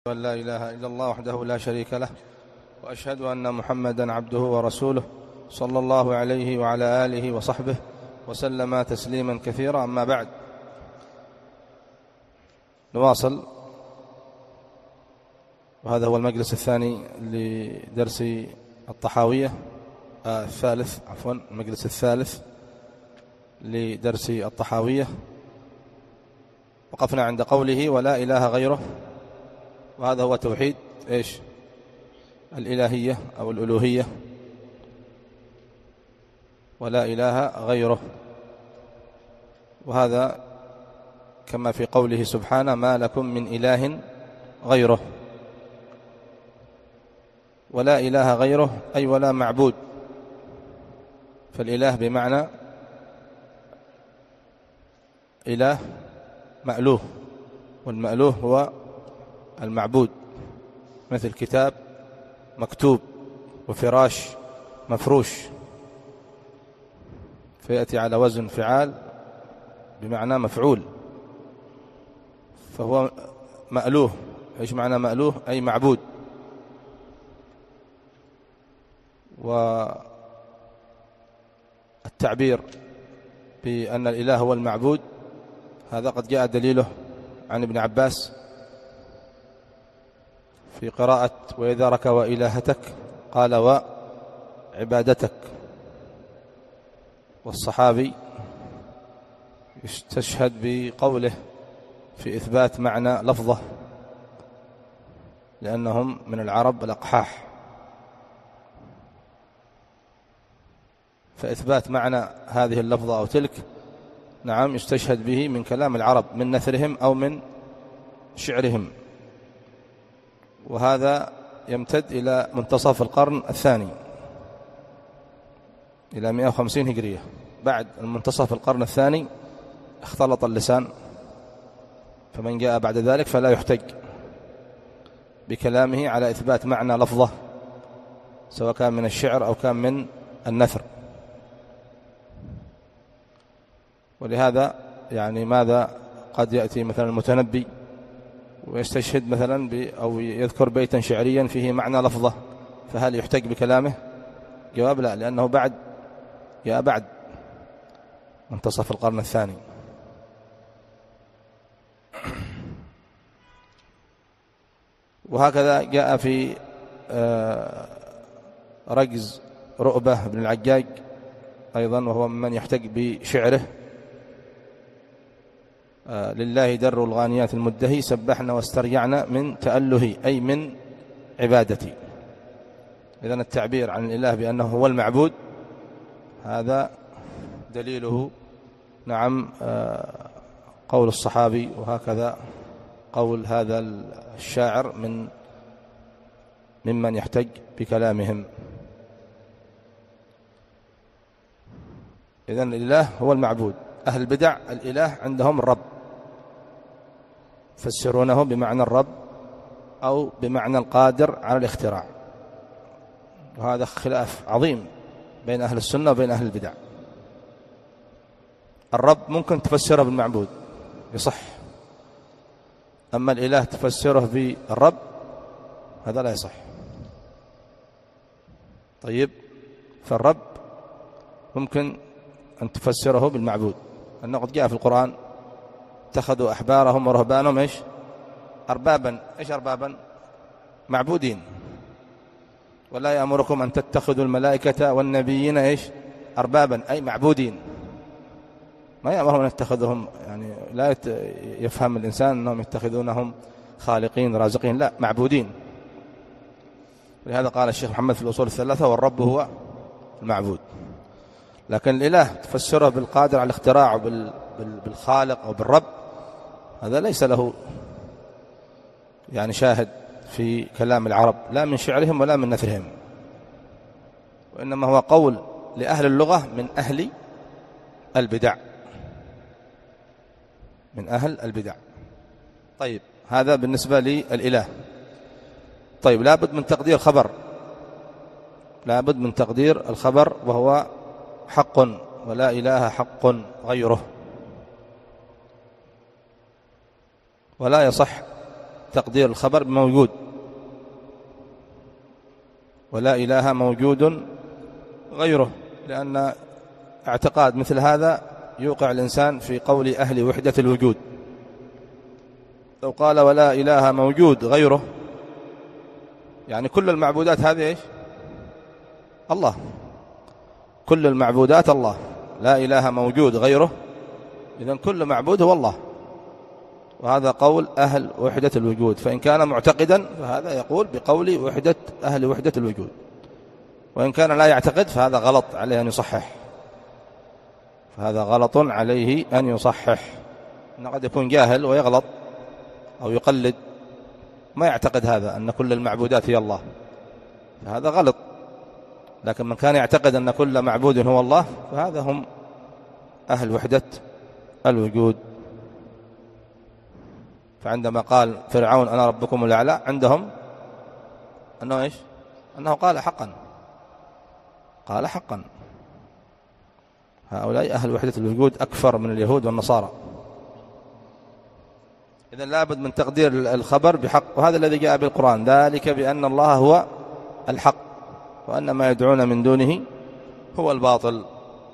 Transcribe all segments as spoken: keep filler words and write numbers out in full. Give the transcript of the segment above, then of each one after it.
أن لا إله إلا الله وحده لا شريك له، وأشهد أن محمدا عبده ورسوله صلى الله عليه وعلى آله وصحبه وسلم تسليما كثيرا. أما بعد، نواصل، وهذا هو المجلس الثاني لدرس الطحاوية آه الثالث عفوا المجلس الثالث لدرس الطحاوية. وقفنا عند قوله ولا إله غيره، وهذا هو توحيد إيش؟ الإلهية أو الألوهية، ولا إله غيره. وهذا كما في قوله سبحانه ما لكم من إله غيره. ولا إله غيره أي ولا معبود، فالإله بمعنى إله مألوه، والمألوه هو المعبود، مثل كتاب مكتوب وفراش مفروش، فيأتي على وزن فعال بمعنى مفعول، فهو مألوه. إيش معنى مألوه؟ أي معبود. والتعبير بأن الإله هو المعبود هذا قد جاء دليله عن ابن عباس في قراءة وإذا ركوا إلهتك قال وعبادتك. والصحابي يستشهد بقوله في إثبات معنى لفظه، لأنهم من العرب الأقحاح، فإثبات معنى هذه اللفظة أو تلك نعم يستشهد به من كلام العرب، من نثرهم أو من شعرهم. وهذا يمتد إلى منتصف القرن الثاني، إلى مئة وخمسين هجرية. بعد منتصف القرن الثاني اختلط اللسان، فمن جاء بعد ذلك فلا يحتج بكلامه على إثبات معنى لفظه، سواء كان من الشعر أو كان من النثر. ولهذا يعني ماذا قد يأتي مثلا المتنبي ويستشهد مثلا ب أو يذكر بيتا شعريا فيه معنى لفظه، فهل يحتج بكلامه؟ جواب لا، لأنه بعد جاء بعد منتصف القرن الثاني. وهكذا جاء في رجز رؤبة بن العجاج أيضا، وهو من يحتج بشعره لله در الغانيات المدهي سبحنا واسترجعنا من تأله أي من عبادتي. إذن التعبير عن الإله بأنه هو المعبود هذا دليله نعم قول الصحابي، وهكذا قول هذا الشاعر من ممن يحتج بكلامهم. إذن الإله هو المعبود. أهل البدع الإله عندهم الرب، فسرونه بمعنى الرب أو بمعنى القادر على الاختراع، وهذا خلاف عظيم بين أهل السنة وبين أهل البدع. الرب ممكن تفسره بالمعبود يصح، أما الإله تفسره بالرب هذا لا يصح. طيب، فالرب ممكن أن تفسره بالمعبود، أنه قد جاء في القرآن اتخذوا أحبارهم ورهبانهم إيش أربابا. إيش أربابا؟ معبودين. ولا يأمركم أن تتخذوا الملائكة والنبيين إيش أربابا، أي معبودين. ما يأمرهم أن يتخذهم، يعني لا يفهم الإنسان أنهم يتخذونهم خالقين رازقين، لا، معبودين. ولهذا قال الشيخ محمد في الأصول الثلاثة والرب هو المعبود. لكن الإله تفسره بالقادر على الاختراع بالخالق أو بالرب، هذا ليس له يعني شاهد في كلام العرب، لا من شعرهم ولا من نثرهم، وإنما هو قول لأهل اللغة من أهل البدع، من أهل البدع. طيب، هذا بالنسبة للإله. طيب، لابد من تقدير خبر، لابد من تقدير الخبر، وهو حق، ولا إله حق غيره. ولا يصح تقدير الخبر موجود، ولا إله موجود غيره، لأن اعتقاد مثل هذا يوقع الإنسان في قول أهل وحدة الوجود. لو قال ولا إله موجود غيره، يعني كل المعبودات هذه إيش؟ الله، كل المعبودات الله، لا إله موجود غيره، إذن كل معبود هو الله، وهذا قول أهل وحدة الوجود. فإن كان معتقدا فهذا يقول بقول وحدة أهل وحدة الوجود، وإن كان لا يعتقد فهذا غلط عليه أن يصحح، فهذا غلط عليه أن يصحح. إنه قد يكون جاهل ويغلط أو يقلد، ما يعتقد هذا أن كل المعبودات هي الله، فهذا غلط. لكن من كان يعتقد أن كل معبود هو الله فهذا هم أهل وحدة الوجود. فعندما قال فرعون أنا ربكم الأعلى، عندهم أنه إيش؟ أنه قال حقا، قال حقا. هؤلاء أهل وحدة الوجود أكثر من اليهود والنصارى. إذن لابد من تقدير الخبر بحق، وهذا الذي جاء بالقرآن، ذلك بأن الله هو الحق وأن ما يدعون من دونه هو الباطل.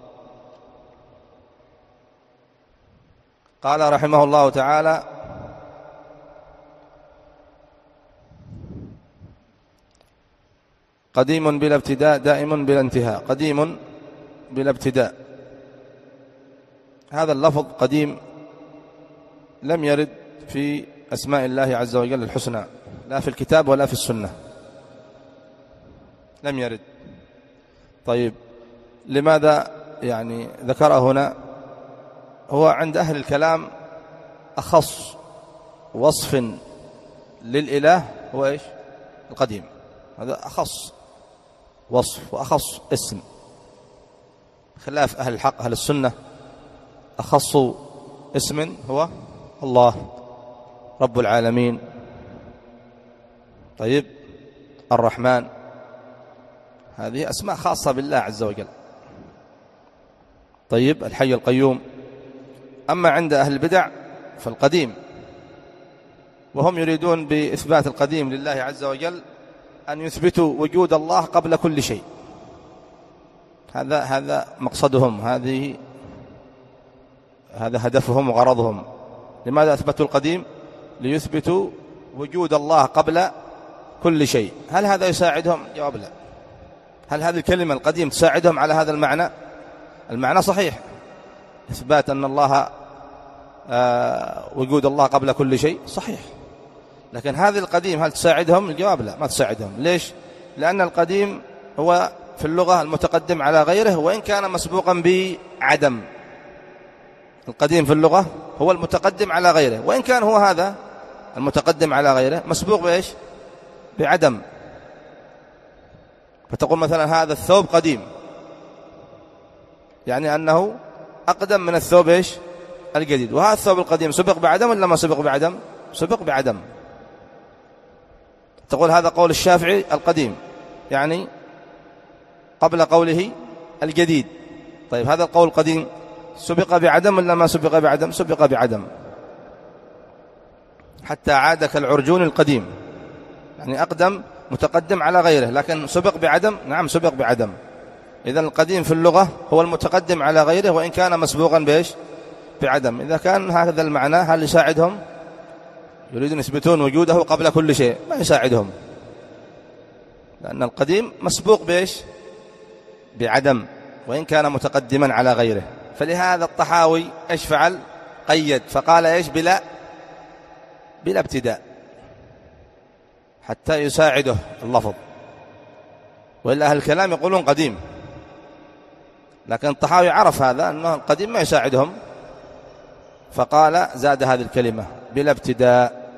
قال رحمه الله تعالى: قديم بلا ابتداء دائم بلا انتهاء. قديم بلا ابتداء، هذا اللفظ قديم لم يرد في أسماء الله عز وجل الحسنى، لا في الكتاب ولا في السنة، لم يرد. طيب لماذا يعني ذكره هنا؟ هو عند أهل الكلام أخص وصف للإله هو إيش؟ القديم، هذا أخص وصف وأخص اسم، خلاف أهل الحق أهل السنة أخص اسم هو الله رب العالمين. طيب الرحمن، هذه أسماء خاصة بالله عز وجل. طيب الحي القيوم. أما عند أهل البدع فالقديم، وهم يريدون بإثبات القديم لله عز وجل أن يثبتوا وجود الله قبل كل شيء، هذا هذا مقصدهم، هذه هذا هدفهم وغرضهم. لماذا أثبتوا القديم؟ ليثبتوا وجود الله قبل كل شيء. هل هذا يساعدهم؟ جواب لا. هل هذه الكلمة القديم تساعدهم على هذا المعنى؟ المعنى صحيح، إثبات أن الله آه وجود الله قبل كل شيء صحيح، لكن هذه القديم هل تساعدهم؟ الجواب لا، ما تساعدهم. ليش؟ لأن القديم هو في اللغة المتقدم على غيره وإن كان مسبوقا بعدم. القديم في اللغة هو المتقدم على غيره، وإن كان هو هذا المتقدم على غيره مسبوق بإيش؟ بعدم. فتقول مثلا هذا الثوب قديم، يعني أنه أقدم من الثوب إيش؟ الجديد. وهذا الثوب القديم سبق بعدم ولا ما سبق بعدم؟ سبق بعدم. تقول هذا قول الشافعي القديم، يعني قبل قوله الجديد. طيب هذا القول القديم سبق بعدم ولا ما سبق بعدم؟ سبق بعدم، حتى عاد كالعرجون القديم، يعني أقدم متقدم على غيره، لكن سبق بعدم. نعم سبق بعدم. إذن القديم في اللغة هو المتقدم على غيره وإن كان مسبوقا بإيش؟ بعدم. إذا كان هذا المعنى هل يساعدهم؟ يريدون يثبتون وجوده قبل كل شيء، ما يساعدهم، لأن القديم مسبوق بإيش؟ بعدم وإن كان متقدما على غيره. فلهذا الطحاوي إيش فعل؟ قيد، فقال إيش؟ بلا بلا ابتداء، حتى يساعده اللفظ. وإلا أهل الكلام يقولون قديم، لكن الطحاوي عرف هذا أنه القديم ما يساعدهم، فقال زاد هذه الكلمة بلا ابتداء،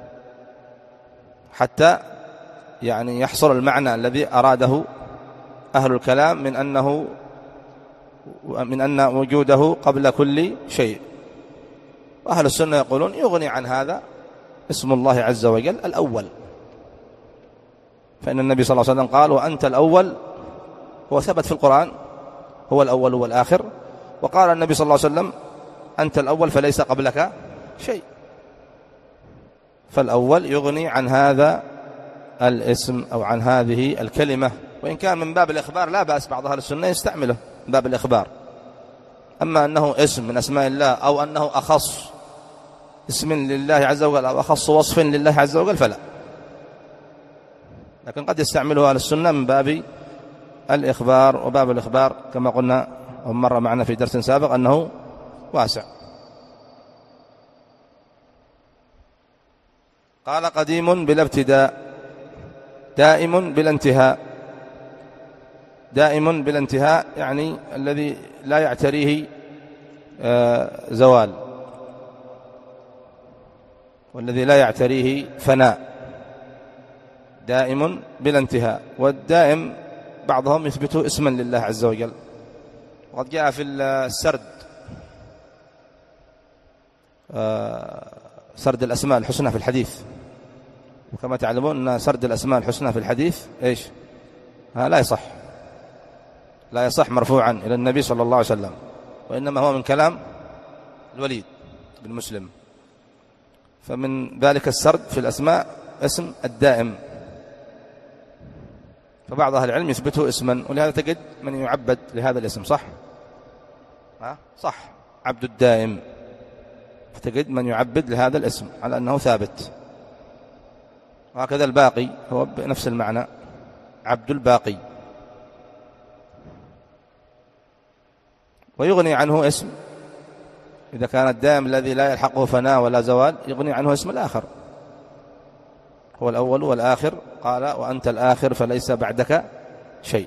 حتى يعني يحصل المعنى الذي أراده أهل الكلام من أنه من أن وجوده قبل كل شيء. وأهل السنة يقولون يغني عن هذا اسم الله عز وجل الأول، فإن النبي صلى الله عليه وسلم قال وأنت الأول، هو ثبت في القرآن هو الأول والآخر، وقال النبي صلى الله عليه وسلم أنت الأول فليس قبلك شيء. فالأول يغني عن هذا الاسم أو عن هذه الكلمة، وإن كان من باب الإخبار لا بأس، بعض أهل السنة يستعمله من باب الإخبار. أما أنه اسم من أسماء الله أو أنه أخص اسم لله عز وجل أو أخص وصف لله عز وجل فلا، لكن قد يستعمله أهل السنة من باب الإخبار، وباب الإخبار كما قلنا ومر معنا في درس سابق أنه واسع. قال قديم بلا ابتداء، دائم بلا انتهاء. دائم بلا انتهاء يعني الذي لا يعتريه زوال، والذي لا يعتريه فناء، دائم بلا انتهاء. والدائم بعضهم يثبته اسما لله عز وجل، وقد جاء في السرد سرد الأسماء الحسنى في الحديث، وكما تعلمون أن سرد الأسماء الحسنى في الحديث إيش؟ ها لا يصح، لا يصح مرفوعا إلى النبي صلى الله عليه وسلم، وإنما هو من كلام الوليد بن مسلم. فمن ذلك السرد في الأسماء اسم الدائم، فبعض أهل العلم يثبته اسما، ولهذا تجد من يعبد لهذا الاسم، صح؟ ها؟ صح، عبد الدائم، فتجد من يعبد لهذا الاسم على أنه ثابت. وهكذا الباقي هو بنفس المعنى، عبد الباقي. ويغني عنه اسم إذا كان الدائم الذي لا يلحقه فناء ولا زوال، يغني عنه اسم الآخر، هو الأول والآخر. قال وأنت الآخر فليس بعدك شيء.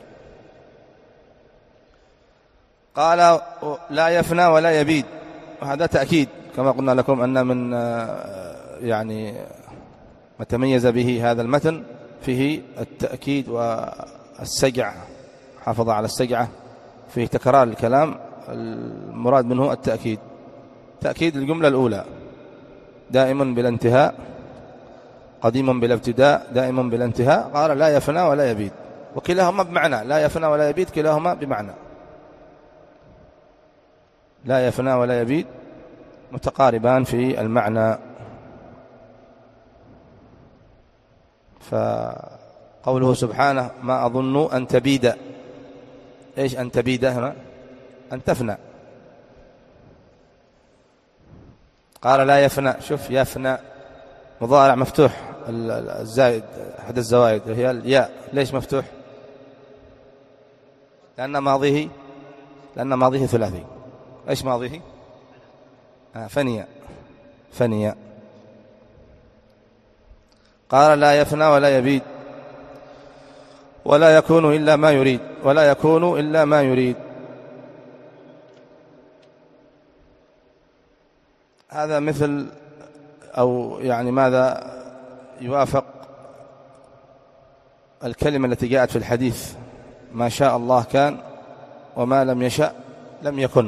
قال لا يفنى ولا يبيد، وهذا تأكيد كما قلنا لكم أن من يعني ما تميز به هذا المتن فيه التأكيد والسجع، حافظ على السجعة، فيه تكرار الكلام، المراد منه التأكيد، تأكيد الجملة الأولى، دائم بلا انتهاء، قديم بلا ابتداء، دائم بلا انتهاء. قال لا يفنى ولا يبيد، وكلاهما بمعنى، لا يفنى ولا يبيد كلاهما بمعنى، لا يفنى ولا يبيد متقاربان في المعنى. فقوله سبحانه ما أظن أن تبيد، إيش أن تبيد هنا؟ أن تفنى. قال لا يفنى، شوف يفنى مضارع مفتوح، الزائد أحد الزوائد وهي الياء، ليش مفتوح؟ لأن ماضيه لأن ماضيه ثلاثي. إيش ماضيه؟ آه فنية، فنية. قال لا يفنى ولا يبيد ولا يكون إلا ما يريد، ولا يكون إلا ما يريد. هذا مثل أو يعني ماذا يوافق الكلمة التي جاءت في الحديث ما شاء الله كان وما لم يشأ لم يكن.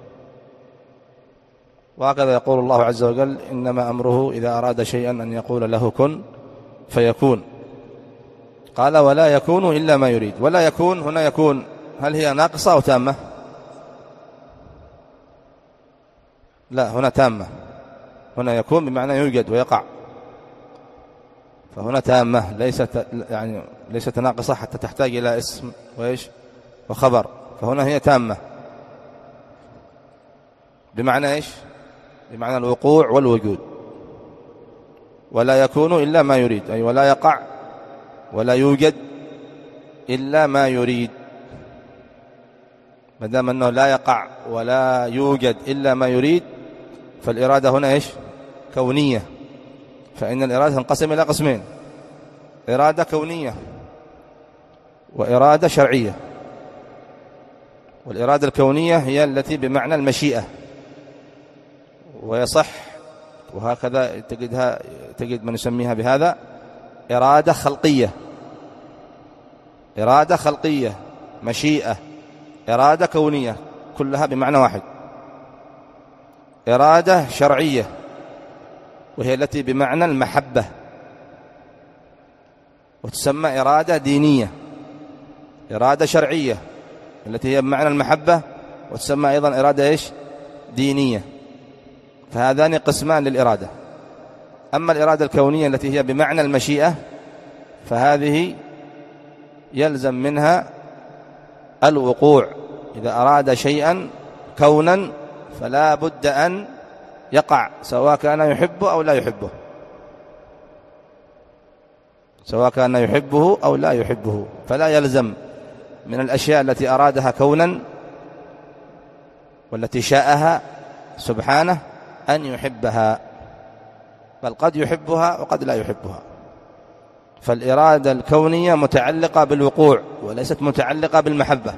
وهكذا يقول الله عز وجل إنما أمره إذا أراد شيئا أن يقول له كن فيكون. قال ولا يكون إلا ما يريد. ولا يكون هنا يكون هل هي ناقصة أو تامة؟ لا، هنا تامة. هنا يكون بمعنى يوجد ويقع، فهنا تامة ليست يعني ليست ناقصة حتى تحتاج إلى اسم وإيش وخبر، فهنا هي تامة بمعنى إيش؟ بمعنى الوقوع والوجود. ولا يكون إلا ما يريد، أي ولا يقع ولا يوجد إلا ما يريد. ما دام أنه لا يقع ولا يوجد إلا ما يريد، فالإرادة هنا إيش؟ كونية. فإن الإرادة تنقسم إلى قسمين: إرادة كونية وإرادة شرعية. والإرادة الكونية هي التي بمعنى المشيئة، ويصح وهكذا تجدها تجد من يسميها بهذا إرادة خلقية. إرادة خلقية، مشيئة، إرادة كونية، كلها بمعنى واحد. إرادة شرعية وهي التي بمعنى المحبة، وتسمى إرادة دينية. إرادة شرعية التي هي بمعنى المحبة، وتسمى أيضا إرادة إيش؟ دينية. فهذان قسمان للإرادة: أما الإرادة الكونية التي هي بمعنى المشيئة فهذه يلزم منها الوقوع. إذا أراد شيئا كونا فلا بد أن يقع، سواء كان يحبه أو لا يحبه، سواء كان يحبه أو لا يحبه. فلا يلزم من الأشياء التي أرادها كونا والتي شاءها سبحانه أن يحبها، بل قد يحبها وقد لا يحبها. فالإرادة الكونية متعلقة بالوقوع وليست متعلقة بالمحبة.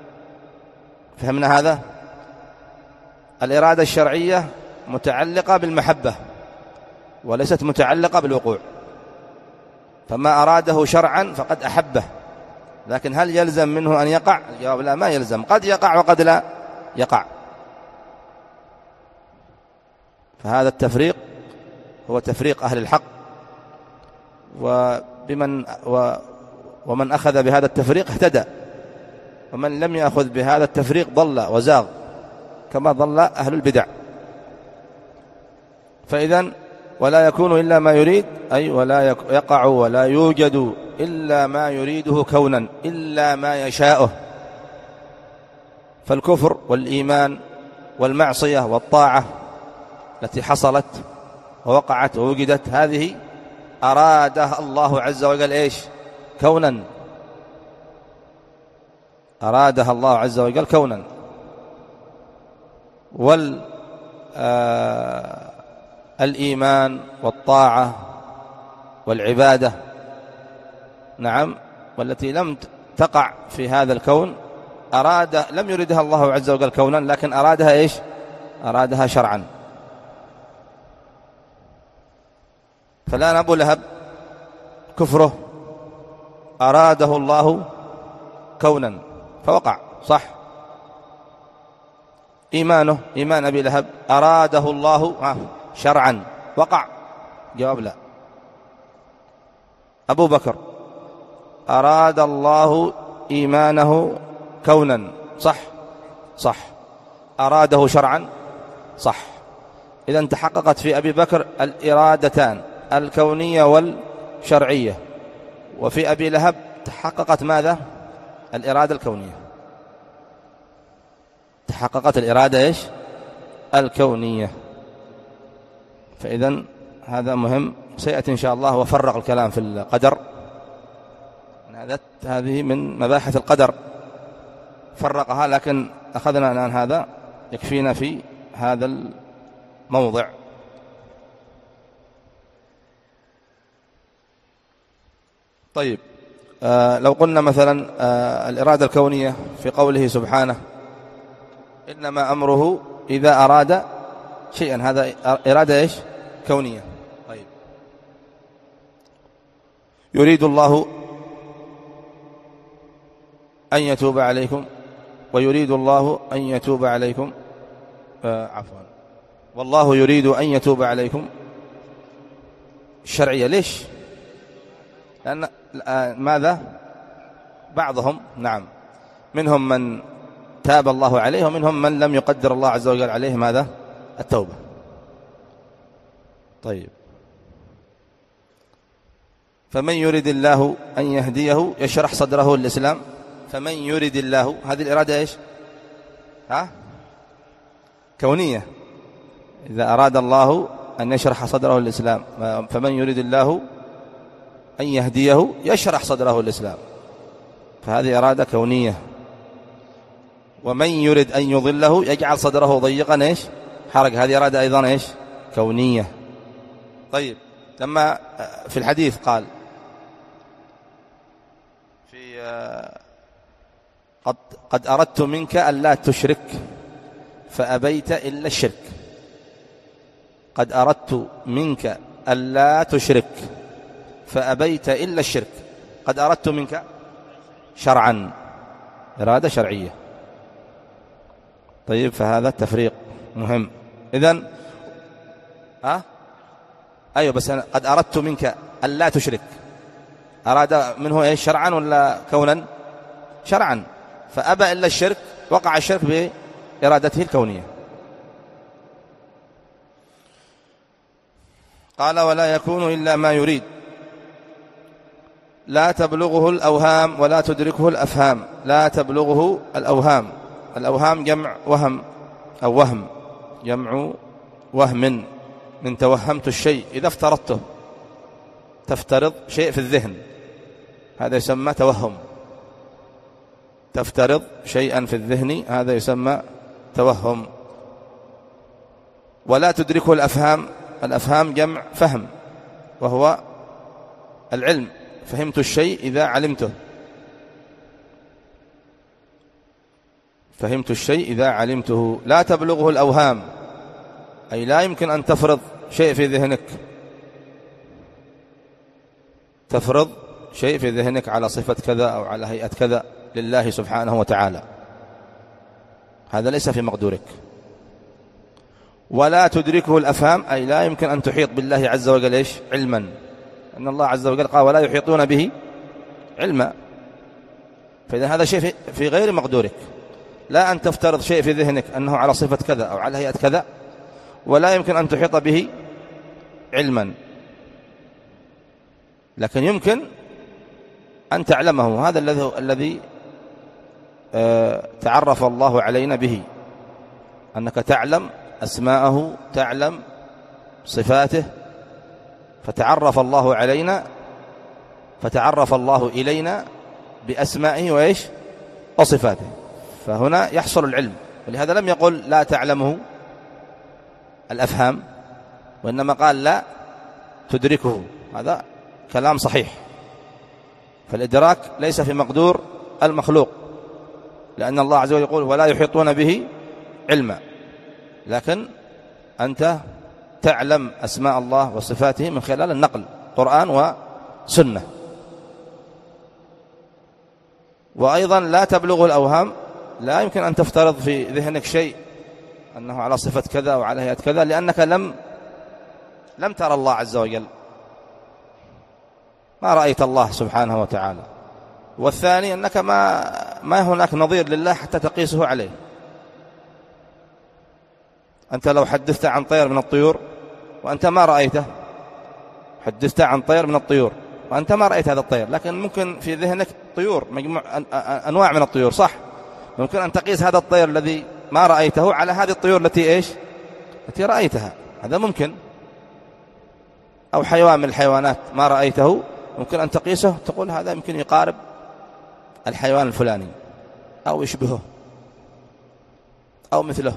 فهمنا هذا؟ الإرادة الشرعية متعلقة بالمحبة وليست متعلقة بالوقوع. فما أراده شرعا فقد أحبه، لكن هل يلزم منه أن يقع؟ الجواب لا، ما يلزم، قد يقع وقد لا يقع. فهذا التفريق هو تفريق أهل الحق، وبمن و ومن أخذ بهذا التفريق اهتدى، ومن لم يأخذ بهذا التفريق ضل وزاغ كما ضل أهل البدع. فإذن ولا يكون إلا ما يريد، أي ولا يقع ولا يوجد إلا ما يريده كونا، إلا ما يشاءه. فالكفر والإيمان والمعصية والطاعة التي حصلت ووقعت ووجدت هذه أرادها الله عز وجل إيش؟ كونا، أرادها الله عز وجل كونا. وال آه الإيمان والطاعة والعبادة نعم، والتي لم تقع في هذا الكون أراد لم يردها الله عز وجل كونا، لكن أرادها إيش؟ أرادها شرعا. فالآن أبو لهب كفره أراده الله كونا فوقع، صح؟ إيمانه إيمان أبي لهب أراده الله شرعا وقع، جواب لا. أبو بكر أراد الله إيمانه كونا، صح؟ صح. أراده شرعا، صح. إذن تحققت في أبي بكر الإرادتان الكونية والشرعية، وفي أبي لهب تحققت ماذا؟ الإرادة الكونية، تحققت الإرادة إيش؟ الكونية. فإذن هذا مهم، سيأتي إن شاء الله وفرق الكلام في القدر. هذه من مباحث القدر فرقها، لكن أخذنا الآن هذا يكفينا في هذا الموضع. طيب، آه لو قلنا مثلا آه الإرادة الكونية في قوله سبحانه إنما أمره إذا أراد شيئا، هذا إرادة إيش؟ كونية. طيب، يريد الله أن يتوب عليكم ويريد الله أن يتوب عليكم آه عفوا والله يريد أن يتوب عليكم الشرعية. ليش؟ لأن آه ماذا؟ بعضهم نعم منهم من تاب الله عليه ومنهم من لم يقدر الله عز وجل عليه ماذا؟ التوبة. طيب، فمن يريد الله أن يهديه يشرح صدره للإسلام. فمن يريد الله، هذه الإرادة إيش؟ ها؟ كونية. إذا أراد الله أن يشرح صدره للإسلام، فمن يريد الله أن يهديه يشرح صدره للإسلام، فهذه إرادة كونية. ومن يريد أن يضله يجعل صدره ضيقا إيش؟ حرج، هذه إرادة أيضا إيش؟ كونية. طيب، لما في الحديث قال في قد, قد أردت منك ألا تشرك فأبيت إلا الشرك. قد أردت منك ألا تشرك فأبيت إلا الشرك. قد أردت منك شرعا، إرادة شرعية. طيب، فهذا التفريق مهم. إذن ها؟ أيوة، بس أنا قد أردت منك ألا تشرك، أراد منه إيش؟ شرعا ولا كونا؟ شرعا، فأبى إلا الشرك، وقع الشرك بإرادته الكونية. قال ولا يكون إلا ما يريد، لا تبلغه الأوهام ولا تدركه الأفهام. لا تبلغه الأوهام، الأوهام جمع وهم أو وهم، جمع وهم من توهمت الشيء. إذا افترضته، تفترض شيء في الذهن، هذا يسمى توهم. تفترض شيئا في الذهن، هذا يسمى توهم. ولا تدركه الأفهام، الأفهام جمع فهم، وهو العلم. فهمت الشيء إذا علمته، فهمت الشيء إذا علمته. لا تبلغه الأوهام، أي لا يمكن أن تفرض شيء في ذهنك، تفرض شيء في ذهنك على صفة كذا أو على هيئة كذا لله سبحانه وتعالى، هذا ليس في مقدورك. ولا تدركه الأفهام، أي لا يمكن أن تحيط بالله عز وجل إيش؟ علما، أن الله عز وجل قال ولا يحيطون به علما. فإذا هذا شيء في غير مقدورك، لا أن تفترض شيء في ذهنك أنه على صفة كذا أو على هيئة كذا، ولا يمكن أن تحيط به علما، لكن يمكن أن تعلمه. هذا الذي الذي تعرف الله علينا به، أنك تعلم أسماءه، تعلم صفاته، فتعرف الله علينا، فتعرف الله إلينا بأسمائه وإيش؟ وصفاته، فهنا يحصل العلم. ولهذا لم يقل لا تعلمه الأفهام، وإنما قال لا تدركه. هذا كلام صحيح، فالإدراك ليس في مقدور المخلوق، لأن الله عز وجل يقول ولا يحيطون به علما، لكن أنت تعلم أسماء الله وصفاته من خلال النقل، قرآن وسنة. وأيضا لا تبلغ الأوهام، لا يمكن أن تفترض في ذهنك شيء أنه على صفة كذا أو على هيئة كذا، لأنك لم لم ترى الله عز وجل، ما رأيت الله سبحانه وتعالى. والثاني أنك ما ما هناك نظير لله حتى تقيسه عليه. أنت لو حدثت عن طير من الطيور وأنت ما رأيته، حدثت عن طير من الطيور وأنت ما رأيت هذا الطير، لكن ممكن في ذهنك طيور، مجموع أنواع من الطيور، صح؟ ممكن أن تقيس هذا الطير الذي ما رأيته على هذه الطيور التي إيش؟ التي رأيتها، هذا ممكن. أو حيوان من الحيوانات ما رأيته، ممكن أن تقيسه تقول هذا يمكن يقارب الحيوان الفلاني أو يشبهه أو مثله،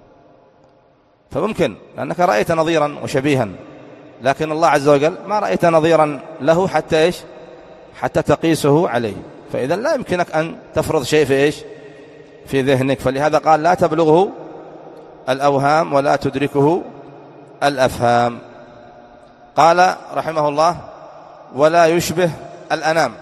فممكن لأنك رأيت نظيرا وشبيها، لكن الله عز وجل ما رأيت نظيرا له حتى إيش؟ حتى تقيسه عليه. فإذا لا يمكنك أن تفرض شيء في إيش؟ في ذهنك. فلهذا قال لا تبلغه الأوهام ولا تدركه الأفهام. قال رحمه الله ولا يشبه الأنام.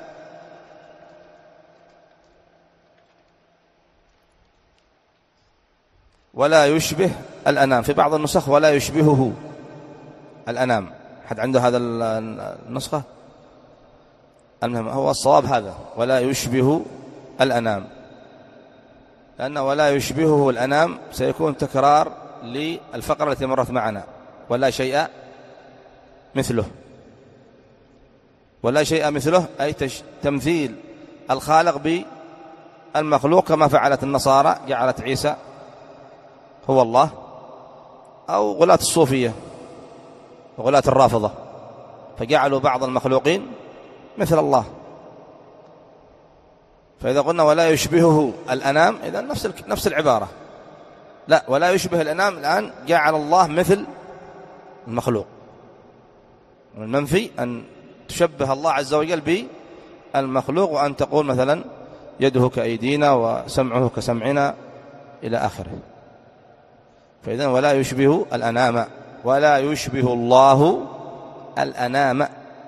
ولا يشبه الأنام، في بعض النسخ ولا يشبهه الأنام. حد عنده هذا النسخة؟ المهم هو الصواب هذا، ولا يشبه الأنام، لأن ولا يشبهه الأنام سيكون تكرار للفقرة التي مرت معنا، ولا شيء مثله. ولا شيء مثله أي تمثيل الخالق بالمخلوق، كما فعلت النصارى، جعلت عيسى هو الله، أو غلاة الصوفية وغلاة الرافضة، فجعلوا بعض المخلوقين مثل الله. فإذا قلنا ولا يشبهه الأنام، إذا نفس نفس العبارة. لا، ولا يشبه الأنام الآن جعل الله مثل المخلوق. المنفي أن تشبه الله عز وجل بالمخلوق، وأن تقول مثلا يده كأيدينا وسمعه كسمعنا إلى آخره. فإذا ولا يشبه الأنام، ولا يشبه الله الأنام.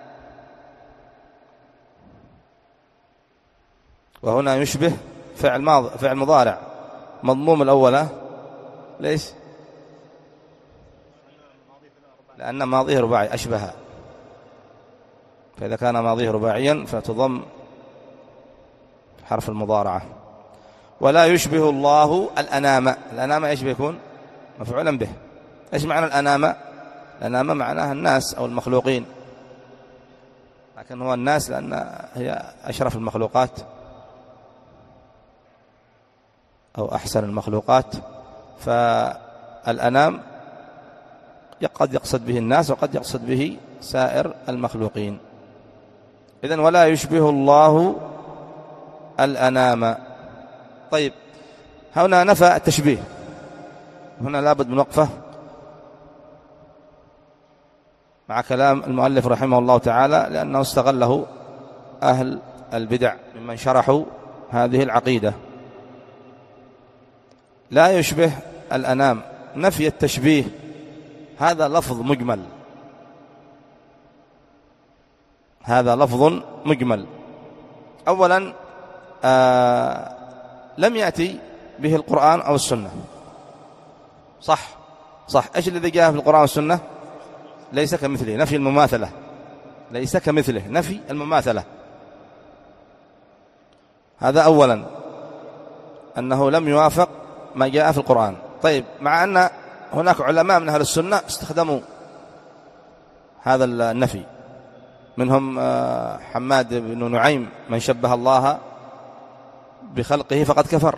وهنا يشبه فعل ماضي، فعل مضارع مضموم الأولى. ليش؟ لأن ماضيه رباعي أشبه، فإذا كان ماضيه رباعيا فتضم حرف المضارعة. ولا يشبه الله الأنام. الأنام إيش بيكون؟ مفعولا به. إيش معنى الأنام؟ الأنام معناها الناس أو المخلوقين، لكن هو الناس لأن هي أشرف المخلوقات أو أحسن المخلوقات. فالأنام قد يقصد به الناس وقد يقصد به سائر المخلوقين. إذن ولا يشبه الله الأنام. طيب، هنا نفى التشبيه، هنا لابد من وقفة مع كلام المؤلف رحمه الله تعالى، لأنه استغله أهل البدع ممن شرحوا هذه العقيدة. لا يشبه الأنام، نفي التشبيه هذا لفظ مجمل، هذا لفظ مجمل. أولا آه لم يأتي به القرآن أو السنة، صح صح إيش الذي جاء في القرآن والسنة؟ ليس كمثله، نفي المماثلة، ليس كمثله، نفي المماثلة. هذا أولا، أنه لم يوافق ما جاء في القرآن. طيب، مع أن هناك علماء من أهل السنة استخدموا هذا النفي، منهم حماد بن نعيم من شبه الله بخلقه فقد كفر،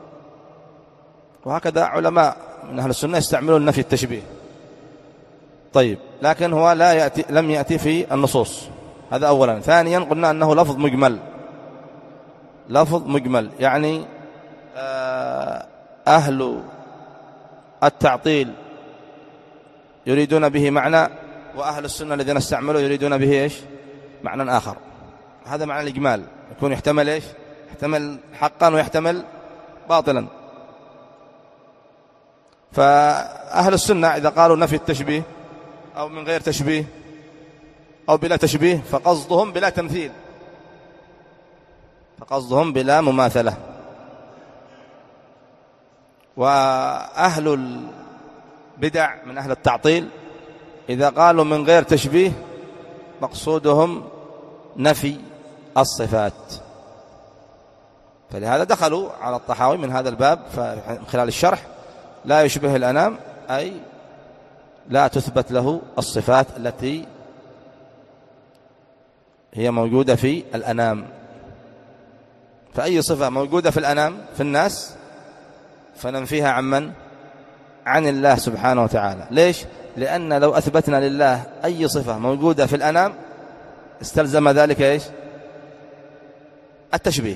وهكذا علماء من أهل السنة يستعملون نفي التشبيه. طيب، لكن هو لا يأتي، لم يأتي في النصوص، هذا أولا. ثانيا، قلنا أنه لفظ مجمل، لفظ مجمل يعني أهل التعطيل يريدون به معنى، وأهل السنة الذين استعملوا يريدون به إيش؟ معنى آخر. هذا معنى الإجمال، يكون يحتمل إيش؟ يحتمل حقا ويحتمل باطلا. فأهل السنة إذا قالوا نفي التشبيه أو من غير تشبيه أو بلا تشبيه فقصدهم بلا تمثيل، فقصدهم بلا مماثلة. وأهل البدع من أهل التعطيل إذا قالوا من غير تشبيه مقصودهم نفي الصفات، فلهذا دخلوا على الطحاوي من هذا الباب من خلال الشرح: لا يشبه الأنام أي لا تثبت له الصفات التي هي موجودة في الأنام. فأي صفة موجودة في الأنام في الناس فننفيها عن من؟ عن الله سبحانه وتعالى. ليش؟ لأن لو أثبتنا لله أي صفة موجودة في الأنام استلزم ذلك إيش؟ التشبيه.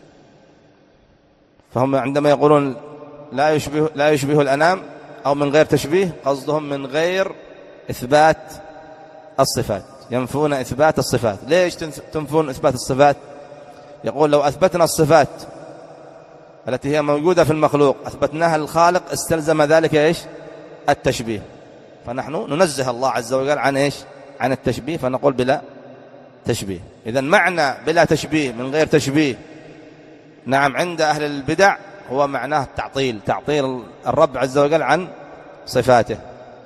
فهم عندما يقولون لا يشبه, لا يشبه الأنام أو من غير تشبيه قصدهم من غير إثبات الصفات، ينفون إثبات الصفات. ليش تنفون إثبات الصفات؟ يقول لو أثبتنا الصفات التي هي موجودة في المخلوق أثبتناها للخالق استلزم ذلك إيش؟ التشبيه. فنحن ننزه الله عز وجل عن إيش؟ عن التشبيه، فنقول بلا تشبيه. إذن معنى بلا تشبيه من غير تشبيه، نعم، عند أهل البدع هو معناه التعطيل، تعطيل الرب عز وجل عن صفاته.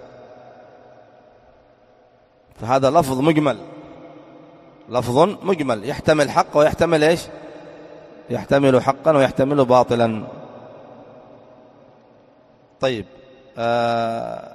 فهذا لفظ مجمل، لفظ مجمل يحتمل حق ويحتمل إيش؟ يحتمل حقا ويحتمل باطلا. طيب، آه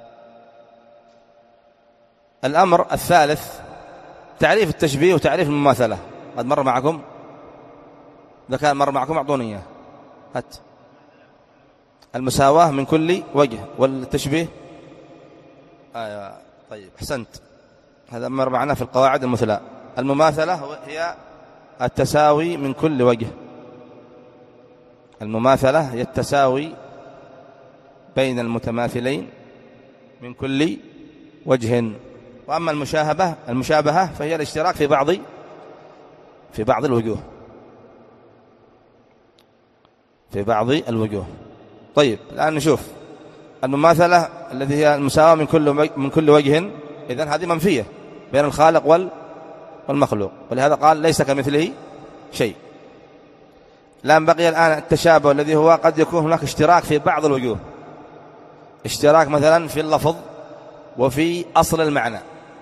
الأمر الثالث تعريف التشبيه وتعريف المماثلة. قد مر معكم؟ إذا كان مر معكم أعطوني إياه. هات. المساواة من كل وجه، والتشبيه آه طيب، أحسنت، هذا مر معنا في القواعد المثلى. المماثلة هي التساوي من كل وجه، المماثلة هي التساوي بين المتماثلين من كل وجه. وأما المشابهة المشابهة فهي الاشتراك في بعض في بعض الوجوه في بعض الوجوه. طيب، الآن نشوف المماثلة التي هي المساواة من كل من كل وجه. إذن هذه منفية بين الخالق والمخلوق، ولهذا قال ليس كمثله شيء. الآن بقي الآن التشابه الذي هو قد يكون هناك اشتراك في بعض الوجوه، اشتراك مثلا في اللفظ وفي أصل المعنى،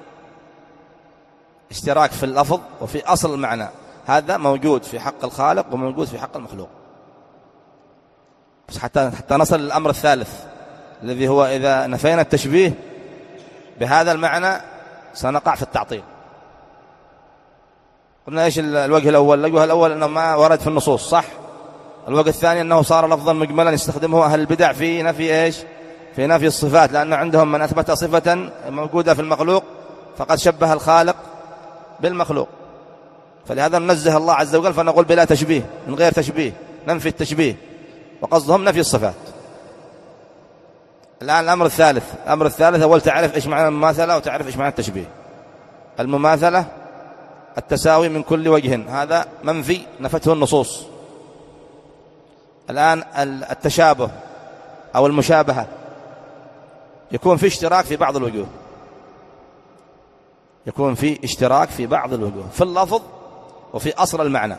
اشتراك في اللفظ وفي أصل المعنى، هذا موجود في حق الخالق وموجود في حق المخلوق. بس حتى حتى نصل للأمر الثالث الذي هو إذا نفينا التشبيه بهذا المعنى سنقع في التعطيل. قلنا إيش الوجه الأول؟ الوجه الأول أنه ما ورد في النصوص، صح. الوجه الثاني أنه صار لفظا مجملا يستخدمه أهل البدع في نفي إيش؟ في نفي الصفات، لأن عندهم من أثبت صفة موجودة في المخلوق فقد شبه الخالق بالمخلوق، فلهذا ننزه الله عز وجل فنقول بلا تشبيه، من غير تشبيه، ننفي التشبيه، وقصدهم نفي الصفات. الآن الأمر الثالث، الأمر الثالث أول تعرف إيش معنى المماثلة وتعرف إيش معنى التشبيه. المماثلة التساوي من كل وجه، هذا منفي نفته النصوص. الآن التشابه أو المشابهة يكون في اشتراك في بعض الوجوه، يكون في اشتراك في بعض الوجوه في اللفظ وفي أصل المعنى.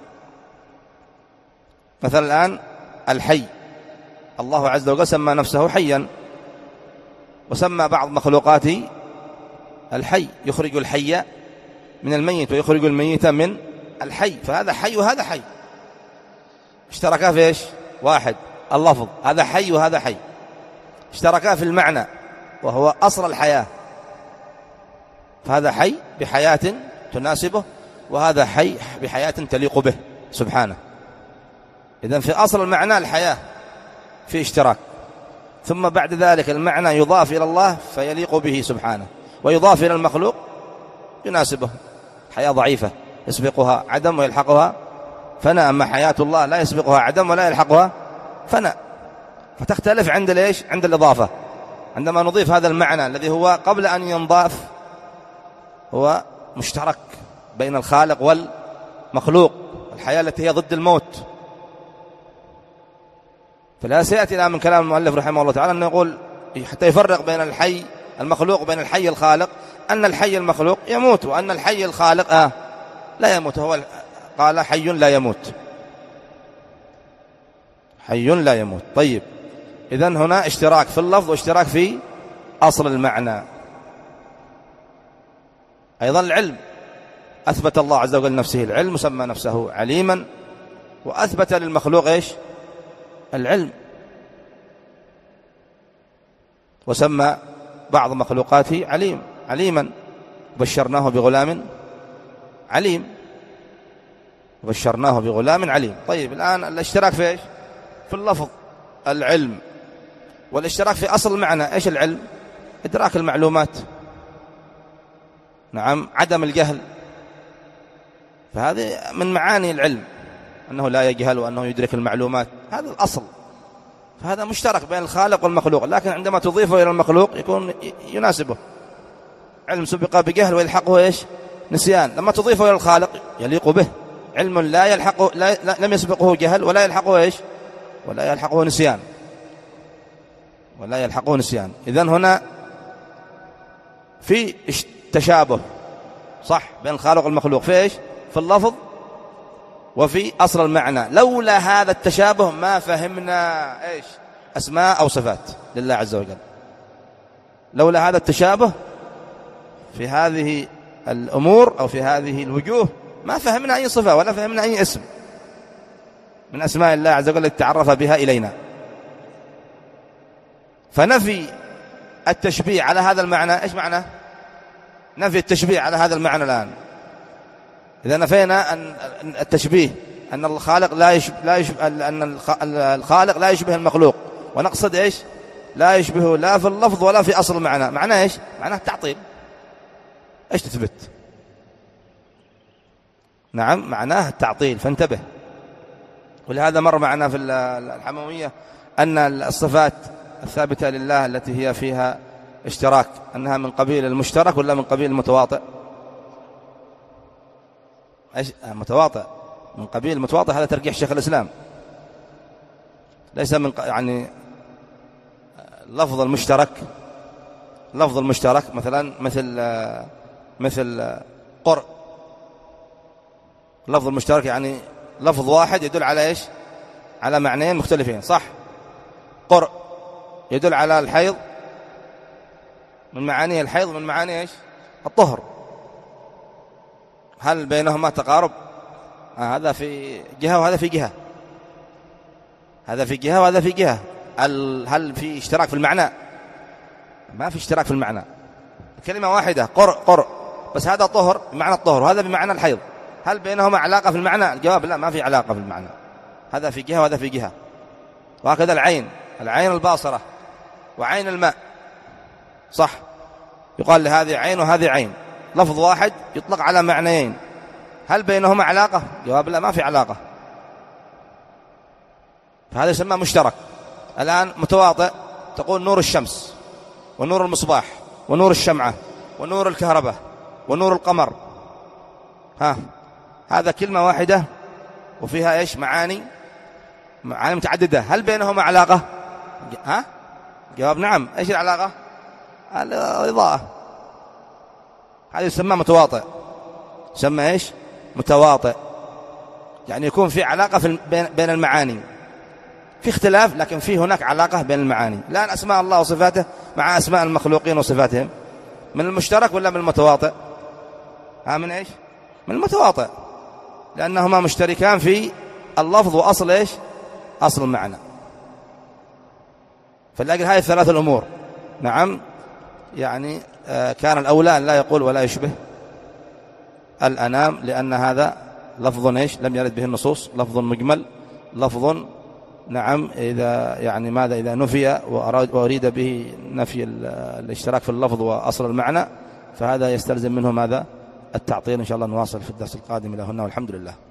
مثلا الآن الحي، الله عز وجل سمى نفسه حيا، وسمى بعض مخلوقاته الحي، يخرج الحي من الميت ويخرج الميت من الحي، فهذا حي وهذا حي، اشتركا في ايش؟ واحد، اللفظ، هذا حي وهذا حي، اشتركا في المعنى وهو أصل الحياة، فهذا حي بحياة تناسبه وهذا حي بحياة تليق به سبحانه. إذن في أصل المعنى الحياة في اشتراك، ثم بعد ذلك المعنى يضاف إلى الله فيليق به سبحانه، ويضاف إلى المخلوق يناسبه. حياة ضعيفة يسبقها عدم ويلحقها فناء، أما حياة الله لا يسبقها عدم ولا يلحقها فناء، فتختلف عند ليش؟ عند الإضافة. عندما نضيف هذا المعنى الذي هو قبل أن ينضاف هو مشترك بين الخالق والمخلوق، الحياة التي هي ضد الموت. فلا سيأتي الآن من كلام المؤلف رحمه الله تعالى أنه يقول حتى يفرق بين الحي المخلوق وبين الحي الخالق، أن الحي المخلوق يموت وأن الحي الخالق آه لا يموت، هو قال حي لا يموت، حي لا يموت. طيب، إذن هنا اشتراك في اللفظ واشتراك في أصل المعنى. أيضا العلم، أثبت الله عز وجل نفسه العلم وسمى نفسه عليما، وأثبت للمخلوق إيش؟ العلم، وسمى بعض مخلوقاته عليم عليما، بشرناه بغلام عليم، بشرناه بغلام عليم. طيب، الآن الاشتراك في إيش؟ في اللفظ العلم، والاشتراك في أصل المعنى إيش؟ العلم، إدراك المعلومات، نعم، عدم الجهل، فهذه من معاني العلم، أنه لا يجهل وأنه يدرك المعلومات، هذا الأصل، فهذا مشترك بين الخالق والمخلوق، لكن عندما تضيفه إلى المخلوق يكون يناسبه. علم سبق بجهل ويلحقه إيش؟ نسيان، لما تضيفه إلى الخالق يليق به. علم لا يلحقه، لا لم يسبقه جهل ولا يلحقه إيش؟ ولا يلحقه نسيان، ولا يلحقه نسيان. إذن هنا في تشابه، صح، بين الخالق والمخلوق في إيش؟ في اللفظ وفي أصل المعنى. لولا هذا التشابه ما فهمنا إيش؟ أسماء أو صفات لله عز وجل. لولا هذا التشابه في هذه الأمور أو في هذه الوجوه ما فهمنا أي صفة ولا فهمنا أي اسم من أسماء الله عز وجل التي تعرف بها إلينا. فنفي التشبيه على هذا المعنى إيش معنى؟ نفي التشبيه على هذا المعنى الآن، إذا نفينا أن التشبيه أن الخالق لا يشبه, لا يشبه أن الخالق لا يشبه المخلوق، ونقصد إيش؟ لا يشبهه لا في اللفظ ولا في أصل المعنى. معناه إيش؟ معناه التعطيل. إيش تثبت؟ نعم، معناه التعطيل، فانتبه. ولهذا مر معنا في الحموية أن الصفات الثابتة لله التي هي فيها اشتراك أنها من قبيل المشترك ولا من قبيل المتواطئ؟ ايش متواطئ؟ من قبيل المتواطئ، هذا ترجيح شيخ الإسلام، ليس من ق... يعني لفظ المشترك، لفظ المشترك مثلا مثل مثل قرء، لفظ المشترك يعني لفظ واحد يدل على ايش؟ على معنيين مختلفين، صح؟ قرء يدل على الحيض، من معانيه الحيض، من معانيه ايش؟ الطهر. هل بينهما تقارب؟ آه هذا في جهة وهذا في جهة، هذا في جهة وهذا في جهة. هل في اشتراك في المعنى؟ ما في اشتراك في المعنى، كلمة واحدة قرء قرء، بس هذا طهر بمعنى الطهر وهذا بمعنى الحيض، هل بينهما علاقة في المعنى؟ الجواب لا، ما في علاقة في المعنى، هذا في جهة وهذا في جهة. وهكذا العين، العين الباصرة وعين الماء، صح، يقال لهذه عين وهذه عين، لفظ واحد يطلق على معنيين، هل بينهما علاقة؟ جواب لا، ما في علاقة، فهذا يسمى مشترك. الآن متواطئ، تقول نور الشمس ونور المصباح ونور الشمعة ونور الكهرباء ونور القمر، ها، هذا كلمة واحدة وفيها إيش؟ معاني، معاني متعددة، هل بينهما علاقة؟ ها؟ جواب نعم. إيش العلاقة؟ الإضاءة، هذا يسمى متواطئ، يسمى إيش؟ متواطئ، يعني يكون في علاقة في بين المعاني، في اختلاف لكن في هناك علاقة بين المعاني. الآن أسماء الله وصفاته مع أسماء المخلوقين وصفاتهم من المشترك ولا من المتواطئ؟ ها، من إيش؟ من المتواطئ، لأنهما مشتركان في اللفظ وأصل إيش؟ أصل المعنى. فلأجل هذه الثلاث الأمور نعم يعني آه كان الأولى أن لا يقول ولا يشبه الأنام، لأن هذا لفظ إيش؟ لم يرد به النصوص، لفظ مجمل، لفظ نعم إذا يعني ماذا إذا نفي وأريد به نفي الاشتراك في اللفظ وأصل المعنى، فهذا يستلزم منه ماذا؟ التعطيل. إن شاء الله نواصل في الدرس القادم إلى هنا، والحمد لله.